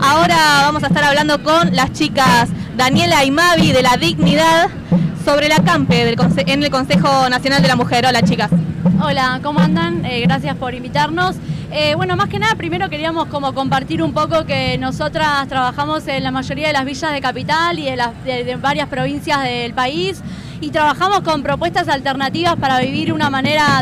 Ahora vamos a estar hablando con las chicas Daniela y Mavi de La Dignidad sobre la CAMPE en el Consejo Nacional de la Mujer. Hola, chicas. Hola, ¿cómo andan? Gracias por invitarnos. Bueno, más que nada, primero queríamos como compartir un poco que nosotras trabajamos en la mayoría de las villas de Capital y de varias provincias del país, y trabajamos con propuestas alternativas para vivir de una manera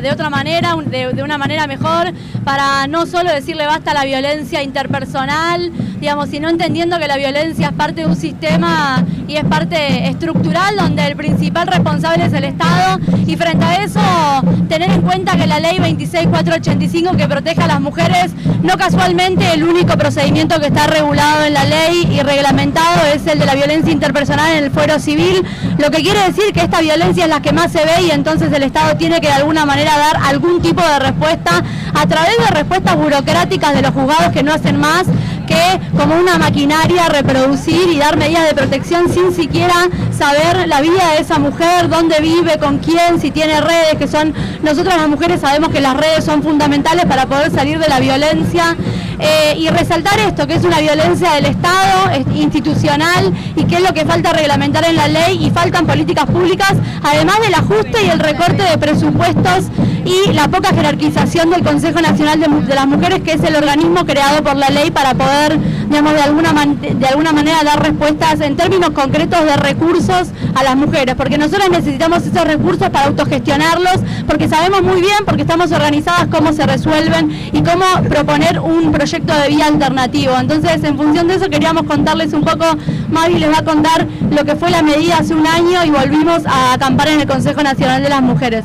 mejor, para no solo decirle basta a la violencia interpersonal, digamos, sino entendiendo que la violencia es parte de un sistema y es parte estructural donde el principal responsable es el Estado, y frente a eso tener en cuenta que la ley 26.485 que protege a las mujeres, no casualmente el único procedimiento que está regulado en la ley y reglamentado es el de la violencia interpersonal en el fuero civil, lo que quiere decir que esta violencia es la que más se ve, y entonces el Estado tiene que de alguna manera dar algún tipo de respuesta a través de respuestas burocráticas de los juzgados que no hacen más que, como una maquinaria, reproducir y dar medidas de protección sin siquiera saber la vida de esa mujer, dónde vive, con quién, si tiene redes, que son, nosotras las mujeres sabemos que las redes son fundamentales para poder salir de la violencia, y resaltar esto, que es una violencia del Estado, institucional, y que es lo que falta reglamentar en la ley, y faltan políticas públicas, además del ajuste y el recorte de presupuestos y la poca jerarquización del Consejo Nacional de las Mujeres, que es el organismo creado por la ley para poder, digamos, de alguna manera dar respuestas en términos concretos de recursos a las mujeres, porque nosotros necesitamos esos recursos para autogestionarlos, porque sabemos muy bien, porque estamos organizadas, cómo se resuelven y cómo proponer un proyecto de vida alternativo. Entonces, en función de eso queríamos contarles un poco. Mavi les va a contar lo que fue la medida hace un año y volvimos a acampar en el Consejo Nacional de las Mujeres.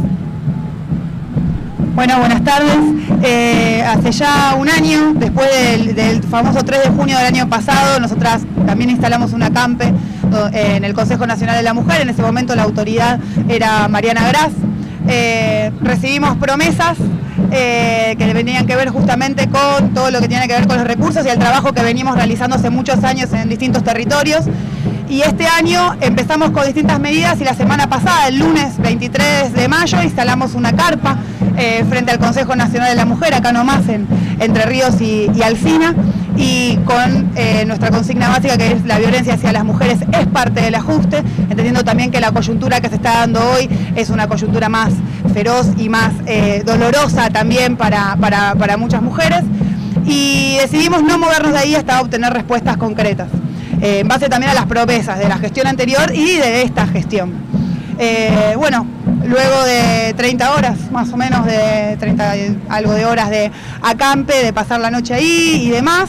Bueno, buenas tardes. Hace ya un año, después del famoso 3 de junio del año pasado, nosotras también instalamos una CAMPE en el Consejo Nacional de la Mujer. En ese momento la autoridad era Mariana Gras. Recibimos promesas que tenían que ver justamente con todo lo que tiene que ver con los recursos y el trabajo que venimos realizando hace muchos años en distintos territorios. Y este año empezamos con distintas medidas, y la semana pasada, el lunes 23 de mayo, instalamos una carpa frente al Consejo Nacional de la Mujer, acá nomás en Entre Ríos y Alsina, y con nuestra consigna básica, que es la violencia hacia las mujeres es parte del ajuste, entendiendo también que la coyuntura que se está dando hoy es una coyuntura más feroz y más dolorosa también para muchas mujeres, y decidimos no movernos de ahí hasta obtener respuestas concretas, en base también a las promesas de la gestión anterior y de esta gestión. Bueno, luego de 30 horas, más o menos, de 30 algo de horas de acampe, de pasar la noche ahí y demás,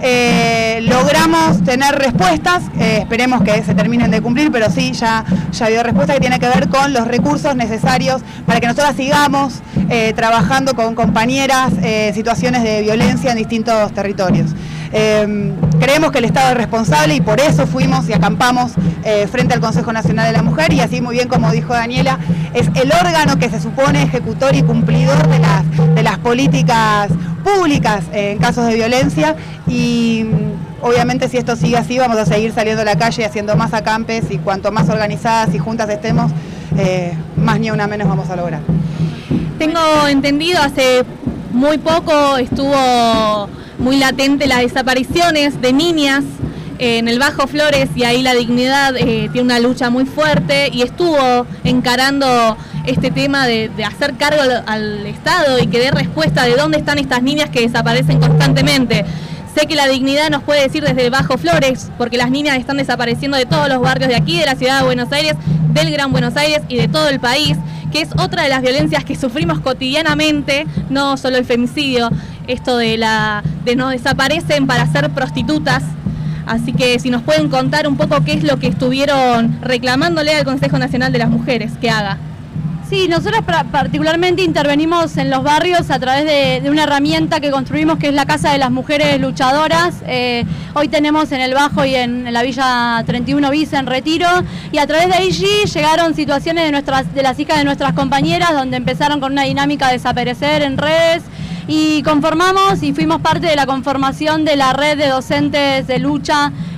logramos tener respuestas, esperemos que se terminen de cumplir, pero sí, ya ha habido respuesta que tiene que ver con los recursos necesarios para que nosotras sigamos trabajando con compañeras en situaciones de violencia en distintos territorios. Creemos que el Estado es responsable, y por eso fuimos y acampamos frente al Consejo Nacional de la Mujer, y así, muy bien como dijo Daniela, es el órgano que se supone ejecutor y cumplidor de las políticas públicas en casos de violencia, y obviamente si esto sigue así vamos a seguir saliendo a la calle y haciendo más acampes, y cuanto más organizadas y juntas estemos, más ni una menos vamos a lograr. Tengo entendido, hace muy poco estuvo muy latente las desapariciones de niñas en el Bajo Flores, y ahí La Dignidad tiene una lucha muy fuerte y estuvo encarando este tema de hacer cargo al Estado y que dé respuesta de dónde están estas niñas que desaparecen constantemente. Sé que La Dignidad nos puede decir desde Bajo Flores, porque las niñas están desapareciendo de todos los barrios de aquí, de la ciudad de Buenos Aires, del Gran Buenos Aires y de todo el país, que es otra de las violencias que sufrimos cotidianamente, no solo el femicidio, esto de nos desaparecen para ser prostitutas. Así que si nos pueden contar un poco qué es lo que estuvieron reclamándole al Consejo Nacional de las Mujeres que haga. Sí, nosotros particularmente intervenimos en los barrios a través de una herramienta que construimos, que es la Casa de las Mujeres Luchadoras. Hoy tenemos en el Bajo y en la Villa 31 Bis en Retiro, y a través de allí llegaron situaciones de las hijas de nuestras compañeras, donde empezaron con una dinámica de desaparecer en redes, y conformamos y fuimos parte de la conformación de la red de docentes de lucha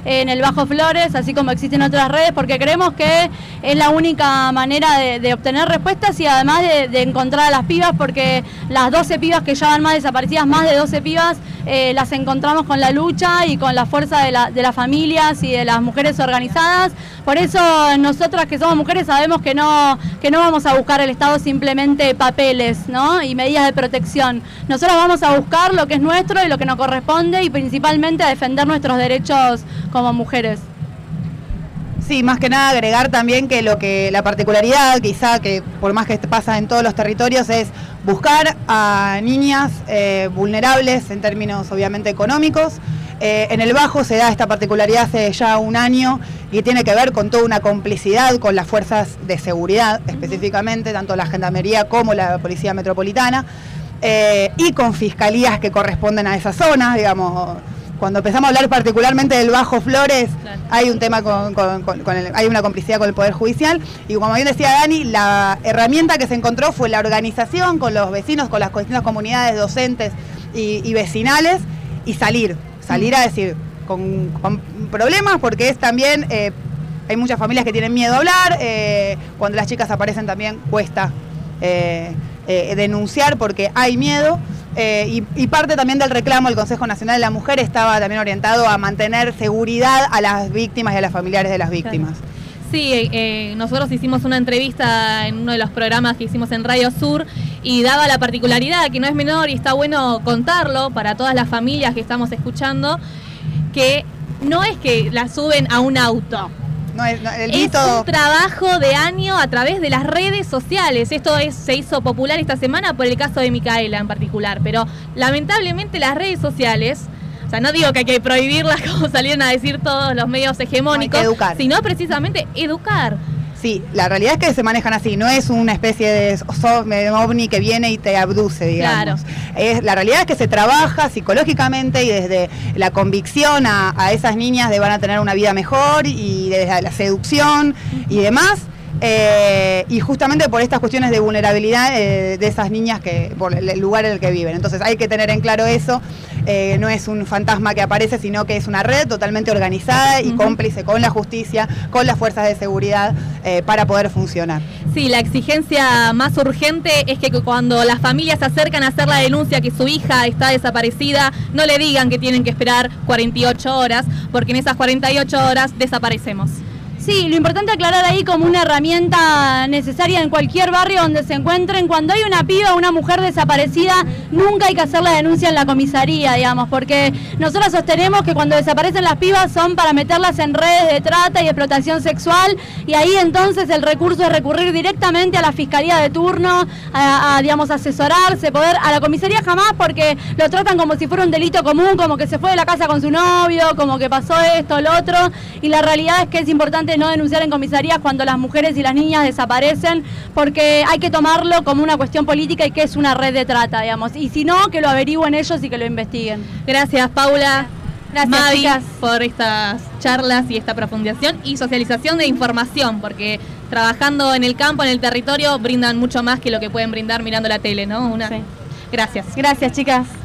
en el Bajo Flores, así como existen otras redes, porque creemos que es la única manera de obtener respuestas y además de encontrar a las pibas, porque las 12 pibas que ya van más desaparecidas, más de 12 pibas, las encontramos con la lucha y con la fuerza de las familias y de las mujeres organizadas. Por eso nosotras que somos mujeres sabemos que no vamos a buscar el Estado simplemente papeles, ¿no? Y medidas de protección. Nosotros vamos a buscar lo que es nuestro y lo que nos corresponde y principalmente a defender nuestros derechos como mujeres. Sí, más que nada agregar también que la particularidad, quizá que por más que pasa en todos los territorios, es buscar a niñas vulnerables en términos obviamente económicos. En el Bajo se da esta particularidad hace ya un año y tiene que ver con toda una complicidad con las fuerzas de seguridad, específicamente, tanto la Gendarmería como la Policía Metropolitana, y con fiscalías que corresponden a esas zonas, digamos. Cuando empezamos a hablar particularmente del Bajo Flores, claro, hay un tema hay una complicidad con el Poder Judicial, y como bien decía Dani, la herramienta que se encontró fue la organización con los vecinos, con las distintas comunidades docentes y vecinales, y salir a decir con problemas, porque es también, hay muchas familias que tienen miedo a hablar, cuando las chicas aparecen también cuesta denunciar porque hay miedo. Y parte también del reclamo del Consejo Nacional de la Mujer estaba también orientado a mantener seguridad a las víctimas y a las familiares de las víctimas. Sí, nosotros hicimos una entrevista en uno de los programas que hicimos en Radio Sur y daba la particularidad, que no es menor y está bueno contarlo para todas las familias que estamos escuchando, que no es que la suben a un auto. Es un trabajo de año a través de las redes sociales. Esto se hizo popular esta semana por el caso de Micaela en particular, pero lamentablemente las redes sociales, o sea, no digo que hay que prohibirlas como salieron a decir todos los medios hegemónicos, sino precisamente educar. Sí, la realidad es que se manejan así, no es una especie de ovni que viene y te abduce, digamos. Claro. La realidad es que se trabaja psicológicamente y desde la convicción a esas niñas de van a tener una vida mejor y desde la seducción y demás. Y justamente por estas cuestiones de vulnerabilidad de esas niñas, por el lugar en el que viven. Entonces hay que tener en claro eso, no es un fantasma que aparece, sino que es una red totalmente organizada y cómplice con la justicia, con las fuerzas de seguridad, para poder funcionar. Sí, la exigencia más urgente es que cuando las familias se acercan a hacer la denuncia que su hija está desaparecida, no le digan que tienen que esperar 48 horas, porque en esas 48 horas desaparecemos. Sí, lo importante es aclarar ahí como una herramienta necesaria en cualquier barrio donde se encuentren. Cuando hay una piba o una mujer desaparecida, nunca hay que hacer la denuncia en la comisaría, digamos, porque nosotros sostenemos que cuando desaparecen las pibas son para meterlas en redes de trata y explotación sexual, y ahí entonces el recurso es recurrir directamente a la fiscalía de turno, digamos, asesorarse, a la comisaría jamás, porque lo tratan como si fuera un delito común, como que se fue de la casa con su novio, como que pasó esto, lo otro, y la realidad es que es importante no denunciar en comisarías cuando las mujeres y las niñas desaparecen, porque hay que tomarlo como una cuestión política y que es una red de trata, digamos, y si no, que lo averigüen ellos y que lo investiguen. Gracias, Paula. Gracias, Mavi, chicas, por estas charlas y esta profundización y socialización de información, porque trabajando en el campo, en el territorio, brindan mucho más que lo que pueden brindar mirando la tele, ¿no? Sí. Gracias. Gracias, chicas.